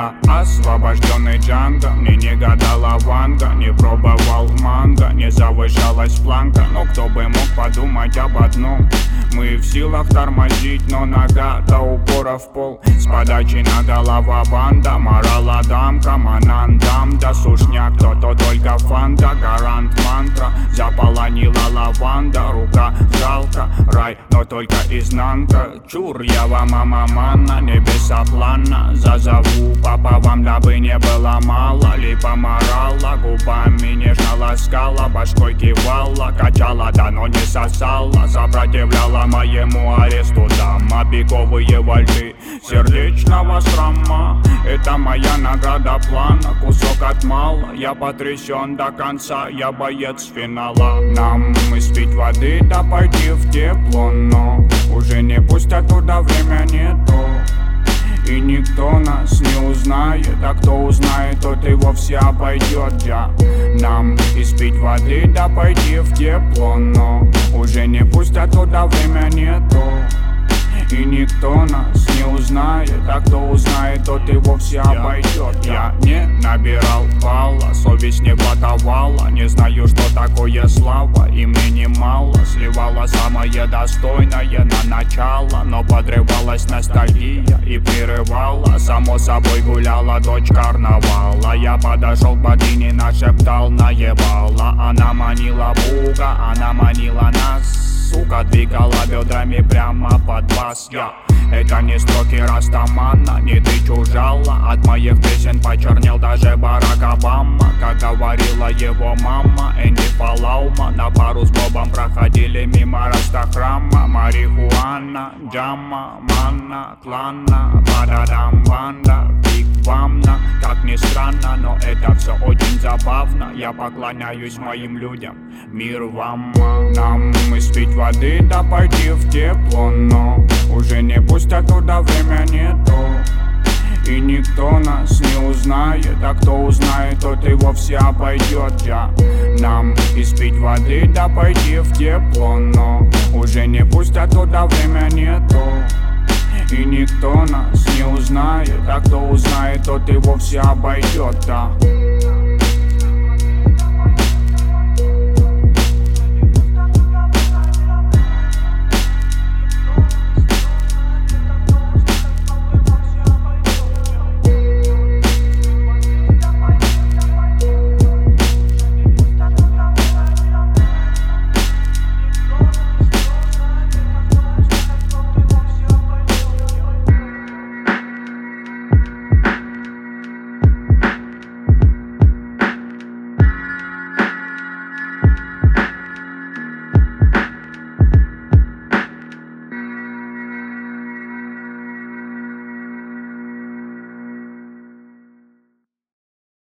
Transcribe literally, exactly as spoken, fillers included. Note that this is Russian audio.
Я освобожденный Джанго, мне не гадала Ванга, не пробовал манго, не завышалась планка. Но кто бы мог подумать об одном: мы в силах тормозить, но нога до упора в пол. С подачи на голова банда, морал Адам, команандам, да сушняк, кто-то только фанта, гарант мантра. Заполонила лаванда, рука жалко, рай, но только изнанка. Чур, я вам мама манна, небеса плана. Зазову папа вам, дабы не было мало. Липа морала, губами нежно ласкала, башкой кивала, качала, да но не сосала. Сопротивляла моему аресту дама, беговые вольты сердечного шрама. Это моя награда плана, кусок от мала. Я потрясен до конца, я боец финала. Нам испить воды, да пойти в тепло, но уже не пустят туда, время нету. И никто нас не узнает, а кто узнает, тот и вовсе обойдет. Я нам испить воды, да пойти в тепло, но уже не пустят туда, время нету. И никто нас не узнает, а кто узнает, тот и вовсе обойдет. Я не набирал балла, совесть не блоковала. Не знаю, что такое слава, и мне немало. Сливала самое достойное на начало, но подрывалась ностальгия и прерывала. Само собой гуляла дочь карнавала. Я подошел к богине, нашептал, наебала. Она манила Бога, она манила нас. Сука, двигала бедрами прямо под бас. Я это не строки Растамана, не ты чужала. От моих песен почернел даже Барак Обама. Как говорила его мама, Энди Фалаума. На пару с Бобом проходили мимо Растахрама. Марихуана, джама, манна, клана, бададам, банда, биг вамна. Как ни странно, но это все очень забавно. Я поклоняюсь моим людям, мир вам. Нам испить воды, да пойти в тепло, но уже не пустят туда, время нету. И никто нас не узнает, а кто узнает, тот и вовсе обойдет. Я нам испить воды, да пойти в тепло, но уже не пустят туда, время нету. И никто нас не узнает, а кто узнает, тот и вовсе обойдет. Да.